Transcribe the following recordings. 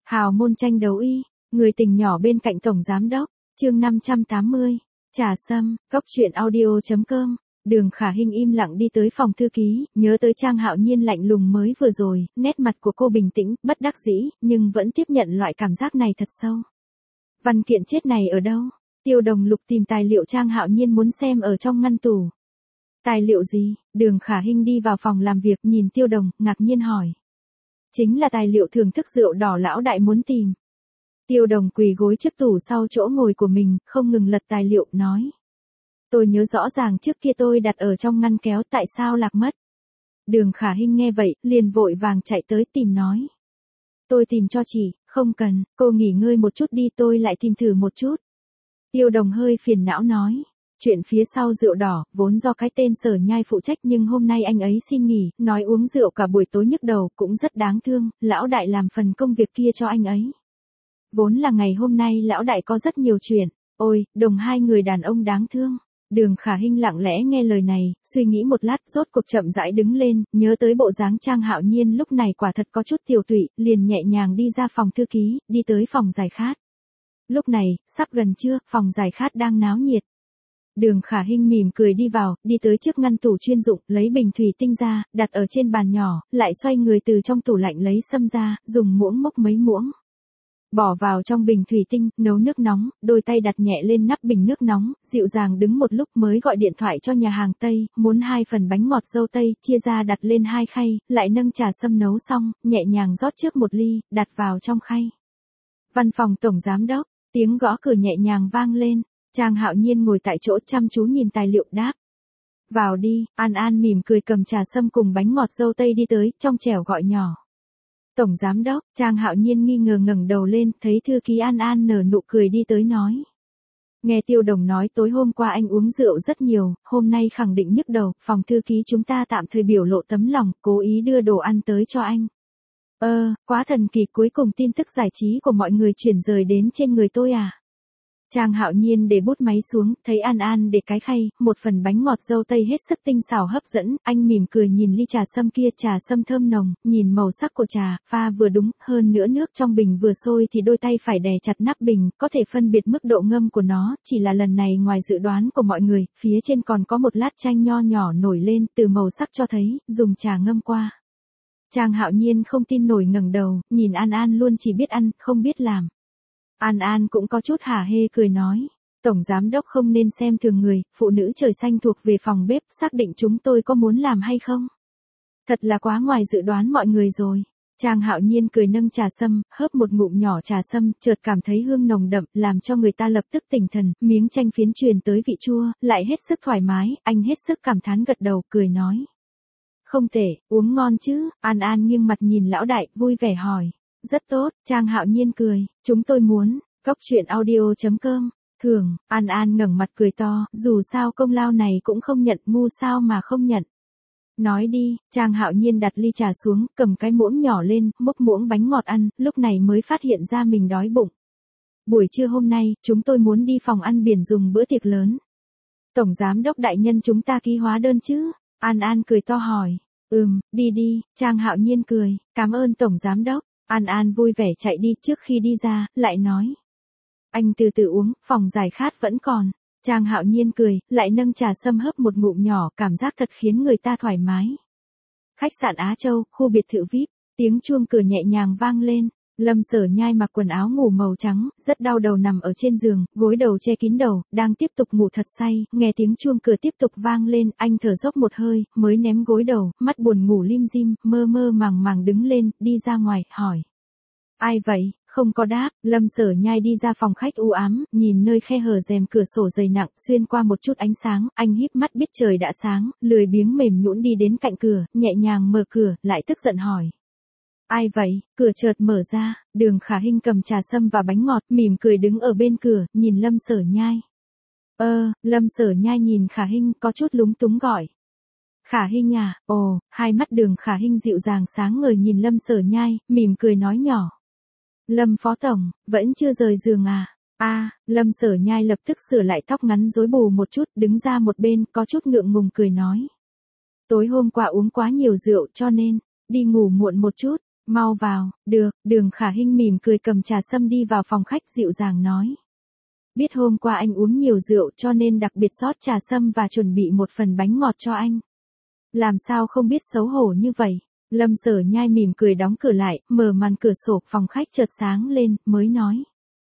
Hào môn tranh đấu y, người tình nhỏ bên cạnh tổng giám đốc, chương 580, trà sâm, cốc truyện audio.com. Đường Khả Hinh im lặng đi tới phòng thư ký, nhớ tới Trang Hạo Nhiên lạnh lùng mới vừa rồi, nét mặt của cô bình tĩnh, bất đắc dĩ, nhưng vẫn tiếp nhận loại cảm giác này thật sâu. Văn kiện chết này ở đâu? Tiêu Đồng Lục tìm tài liệu Trang Hạo Nhiên muốn xem ở trong ngăn tủ. Tài liệu gì? Đường Khả Hinh đi vào phòng làm việc, nhìn Tiêu Đồng, ngạc nhiên hỏi. Chính là tài liệu thưởng thức rượu đỏ lão đại muốn tìm. Tiêu Đồng quỳ gối trước tủ sau chỗ ngồi của mình, không ngừng lật tài liệu, nói. Tôi nhớ rõ ràng trước kia tôi đặt ở trong ngăn kéo, tại sao lạc mất? Đường Khả Hinh nghe vậy, liền vội vàng chạy tới tìm nói. Tôi tìm cho chị, không cần, cô nghỉ ngơi một chút đi, tôi lại tìm thử một chút. Tiêu Đồng hơi phiền não nói. Chuyện phía sau rượu đỏ, vốn do cái tên Sở Nhai phụ trách, nhưng hôm nay anh ấy xin nghỉ, nói uống rượu cả buổi tối nhức đầu, cũng rất đáng thương, lão đại làm phần công việc kia cho anh ấy. Vốn là ngày hôm nay lão đại có rất nhiều chuyện, ôi, Đồng hai người đàn ông đáng thương. Đường Khả Hinh lặng lẽ nghe lời này, suy nghĩ một lát, rốt cuộc chậm rãi đứng lên, nhớ tới bộ dáng Trang Hạo Nhiên lúc này quả thật có chút tiểu tụy, liền nhẹ nhàng đi ra phòng thư ký, đi tới phòng giải khát. Lúc này, sắp gần trưa, phòng giải khát đang náo nhiệt. Đường Khả Hinh mỉm cười đi vào, đi tới trước ngăn tủ chuyên dụng, lấy bình thủy tinh ra, đặt ở trên bàn nhỏ, lại xoay người từ trong tủ lạnh lấy sâm ra, dùng muỗng múc mấy muỗng. Bỏ vào trong bình thủy tinh, nấu nước nóng, đôi tay đặt nhẹ lên nắp bình nước nóng, dịu dàng đứng một lúc mới gọi điện thoại cho nhà hàng Tây, muốn 2 phần bánh ngọt dâu tây, chia ra đặt lên 2 khay, lại nâng trà sâm nấu xong, nhẹ nhàng rót trước một ly, đặt vào trong khay. Văn phòng tổng giám đốc, tiếng gõ cửa nhẹ nhàng vang lên. Trang Hạo Nhiên ngồi tại chỗ chăm chú nhìn tài liệu, đáp. Vào đi, An An mỉm cười cầm trà sâm cùng bánh ngọt dâu tây đi tới, trong trẻo gọi nhỏ. Tổng giám đốc, Trang Hạo Nhiên nghi ngờ ngẩng đầu lên, thấy thư ký An An nở nụ cười đi tới nói. Nghe Tiêu Đồng nói tối hôm qua anh uống rượu rất nhiều, hôm nay khẳng định nhức đầu, phòng thư ký chúng ta tạm thời biểu lộ tấm lòng, cố ý đưa đồ ăn tới cho anh. Quá thần kỳ, cuối cùng tin tức giải trí của mọi người chuyển rời đến trên người tôi à? Trang Hạo Nhiên để bút máy xuống, thấy An An để cái khay, một phần bánh ngọt dâu tây hết sức tinh xảo hấp dẫn, anh mỉm cười nhìn ly trà sâm kia, trà sâm thơm nồng, nhìn màu sắc của trà, pha vừa đúng, hơn nữa nước trong bình vừa sôi thì đôi tay phải đè chặt nắp bình, có thể phân biệt mức độ ngâm của nó, chỉ là lần này ngoài dự đoán của mọi người, phía trên còn có một lát chanh nho nhỏ nổi lên, từ màu sắc cho thấy, dùng trà ngâm qua. Trang Hạo Nhiên không tin nổi ngẩng đầu, nhìn An An luôn chỉ biết ăn, không biết làm. An An cũng có chút hả hê cười nói, tổng giám đốc không nên xem thường người, phụ nữ trời xanh thuộc về phòng bếp, xác định chúng tôi có muốn làm hay không? Thật là quá ngoài dự đoán mọi người rồi. Trang Hạo Nhiên cười nâng trà sâm, hớp một ngụm nhỏ trà sâm, chợt cảm thấy hương nồng đậm, làm cho người ta lập tức tỉnh thần, miếng chanh phiến truyền tới vị chua, lại hết sức thoải mái, anh hết sức cảm thán gật đầu, cười nói. Không tệ, uống ngon chứ, An An nghiêng mặt nhìn lão đại, vui vẻ hỏi. Rất tốt, Trang Hạo Nhiên cười, chúng tôi muốn, cốc truyện audio.com, thường, An An ngẩng mặt cười to, dù sao công lao này cũng không nhận, ngu sao mà không nhận. Nói đi, Trang Hạo Nhiên đặt ly trà xuống, cầm cái muỗng nhỏ lên, múc muỗng bánh ngọt ăn, lúc này mới phát hiện ra mình đói bụng. Buổi trưa hôm nay, chúng tôi muốn đi phòng ăn biển dùng bữa tiệc lớn. Tổng giám đốc đại nhân chúng ta ký hóa đơn chứ? An An cười to hỏi, đi đi, Trang Hạo Nhiên cười, cảm ơn tổng giám đốc. An An vui vẻ chạy đi, trước khi đi ra, lại nói. Anh từ từ uống, phòng giải khát vẫn còn. Trang Hạo Nhiên cười, lại nâng trà sâm hớp một ngụm nhỏ, cảm giác thật khiến người ta thoải mái. Khách sạn Á Châu, khu biệt thự VIP, tiếng chuông cửa nhẹ nhàng vang lên. Lâm Sở Nhai mặc quần áo ngủ màu trắng, rất đau đầu nằm ở trên giường, gối đầu che kín đầu, đang tiếp tục ngủ thật say, nghe tiếng chuông cửa tiếp tục vang lên, anh thở dốc một hơi, mới ném gối đầu, mắt buồn ngủ lim dim, mơ mơ màng màng đứng lên, đi ra ngoài, hỏi. Ai vậy? Không có đáp, Lâm Sở Nhai đi ra phòng khách u ám, nhìn nơi khe hở rèm cửa sổ dày nặng, xuyên qua một chút ánh sáng, anh híp mắt biết trời đã sáng, lười biếng mềm nhũn đi đến cạnh cửa, nhẹ nhàng mở cửa, lại tức giận hỏi. Ai vậy? Cửa chợt mở ra, Đường Khả Hinh cầm trà sâm và bánh ngọt, mỉm cười đứng ở bên cửa, nhìn Lâm Sở Nhai. Lâm Sở Nhai nhìn Khả Hinh, có chút lúng túng gọi. Khả Hinh à, hai mắt Đường Khả Hinh dịu dàng sáng ngời nhìn Lâm Sở Nhai, mỉm cười nói nhỏ. Lâm phó tổng, vẫn chưa rời giường à? Lâm Sở Nhai lập tức sửa lại tóc ngắn rối bù một chút, đứng ra một bên, có chút ngượng ngùng cười nói. Tối hôm qua uống quá nhiều rượu cho nên, đi ngủ muộn một chút. Mau vào, được, Đường Khả Hinh mỉm cười cầm trà sâm đi vào phòng khách dịu dàng nói. Biết hôm qua anh uống nhiều rượu cho nên đặc biệt rót trà sâm và chuẩn bị một phần bánh ngọt cho anh. Làm sao không biết xấu hổ như vậy? Lâm Sở Nhai mỉm cười đóng cửa lại, mở màn cửa sổ phòng khách chợt sáng lên, mới nói.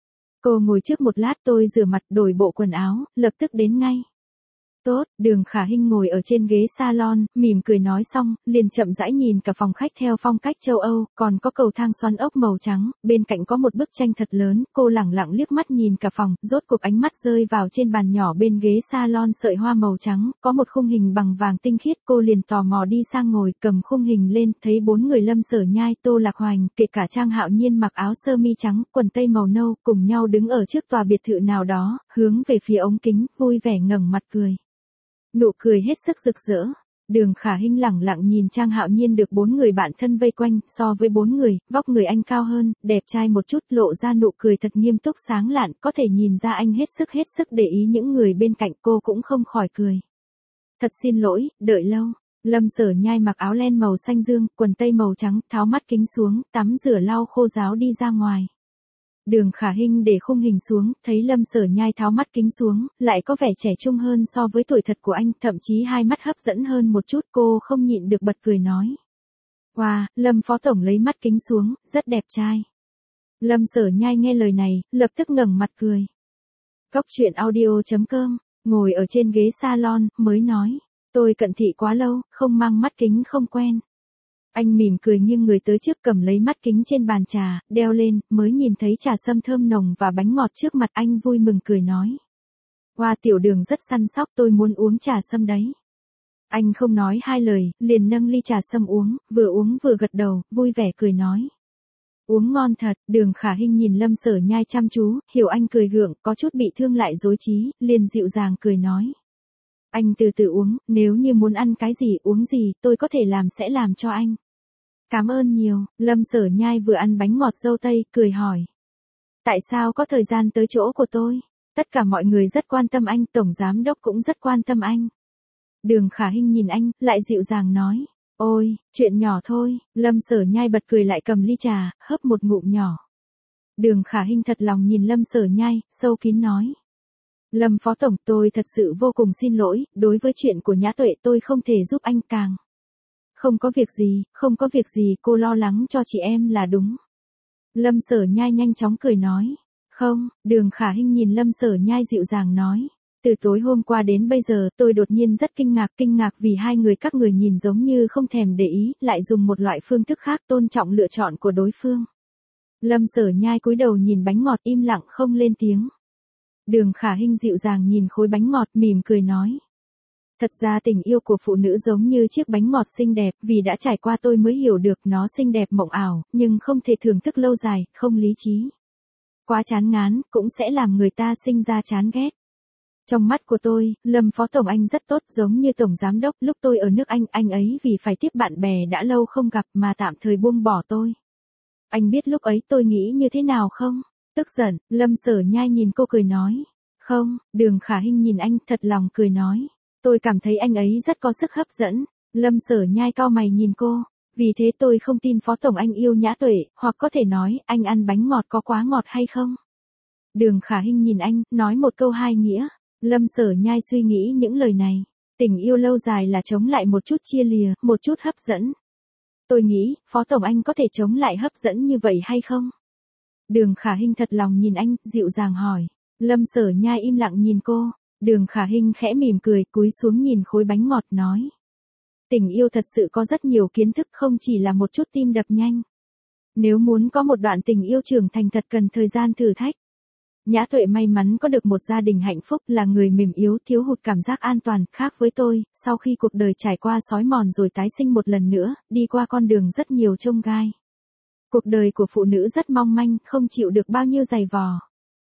Cô ngồi trước một lát tôi rửa mặt đổi bộ quần áo, lập tức đến ngay. Tốt, Đường Khả Hinh ngồi ở trên ghế salon, mỉm cười nói xong, liền chậm rãi nhìn cả phòng khách theo phong cách châu Âu, còn có cầu thang xoắn ốc màu trắng, bên cạnh có một bức tranh thật lớn, cô lẳng lặng liếc mắt nhìn cả phòng, rốt cuộc ánh mắt rơi vào trên bàn nhỏ bên ghế salon sợi hoa màu trắng, có một khung hình bằng vàng tinh khiết, cô liền tò mò đi sang ngồi, cầm khung hình lên, thấy 4 người Lâm Sở Nhai, Tô Lạc Hoành, kể cả Trang Hạo Nhiên mặc áo sơ mi trắng, quần tây màu nâu, cùng nhau đứng ở trước tòa biệt thự nào đó, hướng về phía ống kính, vui vẻ ngẩng mặt cười. Nụ cười hết sức rực rỡ. Đường Khả Hinh lẳng lặng nhìn Trang Hạo Nhiên được 4 người bạn thân vây quanh, so với 4 người, vóc người anh cao hơn, đẹp trai một chút, lộ ra nụ cười thật nghiêm túc sáng lạn, có thể nhìn ra anh hết sức để ý những người bên cạnh, cô cũng không khỏi cười. Thật xin lỗi, đợi lâu. Lâm Sở Nhai mặc áo len màu xanh dương, quần tây màu trắng, tháo mắt kính xuống, tắm rửa lau khô ráo đi ra ngoài. Đường Khả Hinh để khung hình xuống, thấy Lâm Sở Nhai tháo mắt kính xuống, lại có vẻ trẻ trung hơn so với tuổi thật của anh, thậm chí hai mắt hấp dẫn hơn một chút, cô không nhịn được bật cười nói. Wow, Lâm Phó Tổng lấy mắt kính xuống, rất đẹp trai. Lâm Sở Nhai nghe lời này, lập tức ngẩng mặt cười. Cóc truyện audio.com, ngồi ở trên ghế salon, mới nói. Tôi cận thị quá lâu, không mang mắt kính không quen. Anh mỉm cười nghiêng người tới trước cầm lấy mắt kính trên bàn trà, đeo lên, mới nhìn thấy trà sâm thơm nồng và bánh ngọt trước mặt anh vui mừng cười nói. Wow, tiểu Đường rất săn sóc, tôi muốn uống trà sâm đấy. Anh không nói hai lời, liền nâng ly trà sâm uống vừa gật đầu, vui vẻ cười nói. Uống ngon thật, Đường Khả Hinh nhìn Lâm Sở Nhai chăm chú, hiểu anh cười gượng, có chút bị thương lại dối trí, liền dịu dàng cười nói. Anh từ từ uống, nếu như muốn ăn cái gì uống gì, tôi có thể làm sẽ làm cho anh. Cảm ơn nhiều, Lâm Sở Nhai vừa ăn bánh ngọt dâu tây, cười hỏi. Tại sao có thời gian tới chỗ của tôi? Tất cả mọi người rất quan tâm anh, Tổng Giám Đốc cũng rất quan tâm anh. Đường Khả Hinh nhìn anh, lại dịu dàng nói. Ôi, chuyện nhỏ thôi, Lâm Sở Nhai bật cười lại cầm ly trà, hớp một ngụm nhỏ. Đường Khả Hinh thật lòng nhìn Lâm Sở Nhai, sâu kín nói. Lâm Phó Tổng, tôi thật sự vô cùng xin lỗi, đối với chuyện của Nhã Tuệ tôi không thể giúp anh càng. Không có việc gì, cô lo lắng cho chị em là đúng. Lâm Sở Nhai nhanh chóng cười nói. Không, Đường Khả Hinh nhìn Lâm Sở Nhai dịu dàng nói. Từ tối hôm qua đến bây giờ tôi đột nhiên rất kinh ngạc vì hai người các người nhìn giống như không thèm để ý, lại dùng một loại phương thức khác tôn trọng lựa chọn của đối phương. Lâm Sở Nhai cúi đầu nhìn bánh ngọt im lặng không lên tiếng. Đường Khả Hinh dịu dàng nhìn khối bánh ngọt mỉm cười nói. Thật ra tình yêu của phụ nữ giống như chiếc bánh ngọt xinh đẹp, vì đã trải qua tôi mới hiểu được nó xinh đẹp mộng ảo, nhưng không thể thưởng thức lâu dài, không lý trí. Quá chán ngán, cũng sẽ làm người ta sinh ra chán ghét. Trong mắt của tôi, Lâm Phó Tổng anh rất tốt, giống như Tổng Giám Đốc, lúc tôi ở nước anh ấy vì phải tiếp bạn bè đã lâu không gặp mà tạm thời buông bỏ tôi. Anh biết lúc ấy tôi nghĩ như thế nào không? Tức giận, Lâm Sở Nhai nhìn cô cười nói. Không, Đường Khả Hinh nhìn anh thật lòng cười nói. Tôi cảm thấy anh ấy rất có sức hấp dẫn. Lâm Sở Nhai cau mày nhìn cô. Vì thế tôi không tin Phó Tổng anh yêu Nhã Tuệ, hoặc có thể nói, anh ăn bánh ngọt có quá ngọt hay không? Đường Khả Hinh nhìn anh, nói một câu hai nghĩa. Lâm Sở Nhai suy nghĩ những lời này. Tình yêu lâu dài là chống lại một chút chia lìa, một chút hấp dẫn. Tôi nghĩ, Phó Tổng anh có thể chống lại hấp dẫn như vậy hay không? Đường Khả Hinh thật lòng nhìn anh, dịu dàng hỏi. Lâm Sở Nhai im lặng nhìn cô. Đường Khả Hinh khẽ mỉm cười, cúi xuống nhìn khối bánh ngọt nói. Tình yêu thật sự có rất nhiều kiến thức, không chỉ là một chút tim đập nhanh. Nếu muốn có một đoạn tình yêu trưởng thành thật cần thời gian thử thách. Nhã Tuệ may mắn có được một gia đình hạnh phúc, là người mềm yếu, thiếu hụt cảm giác an toàn, khác với tôi, sau khi cuộc đời trải qua xói mòn rồi tái sinh một lần nữa, đi qua con đường rất nhiều chông gai. Cuộc đời của phụ nữ rất mong manh, không chịu được bao nhiêu giày vò.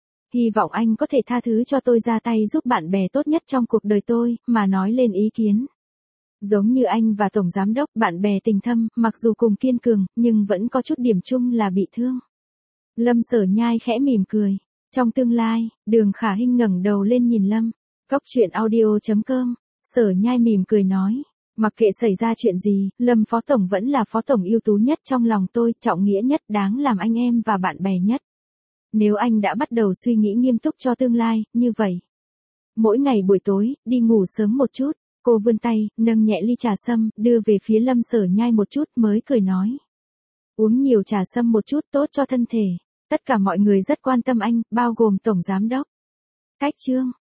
Hy vọng anh có thể tha thứ cho tôi ra tay giúp bạn bè tốt nhất trong cuộc đời tôi, mà nói lên ý kiến. Giống như anh và Tổng Giám Đốc, bạn bè tình thâm, mặc dù cùng kiên cường, nhưng vẫn có chút điểm chung là bị thương. Lâm Sở Nhai khẽ mỉm cười. Trong tương lai, Đường Khả Hinh ngẩng đầu lên nhìn Lâm. Cóc truyện audio.com. Sở Nhai mỉm cười nói. Mặc kệ xảy ra chuyện gì, Lâm Phó Tổng vẫn là Phó Tổng ưu tú nhất trong lòng tôi, trọng nghĩa nhất, đáng làm anh em và bạn bè nhất. Nếu anh đã bắt đầu suy nghĩ nghiêm túc cho tương lai, như vậy. Mỗi ngày buổi tối, đi ngủ sớm một chút, cô vươn tay, nâng nhẹ ly trà sâm, đưa về phía Lâm Sở nhai một chút mới cười nói. Uống nhiều trà sâm một chút tốt cho thân thể. Tất cả mọi người rất quan tâm anh, bao gồm Tổng Giám Đốc. Cách chương.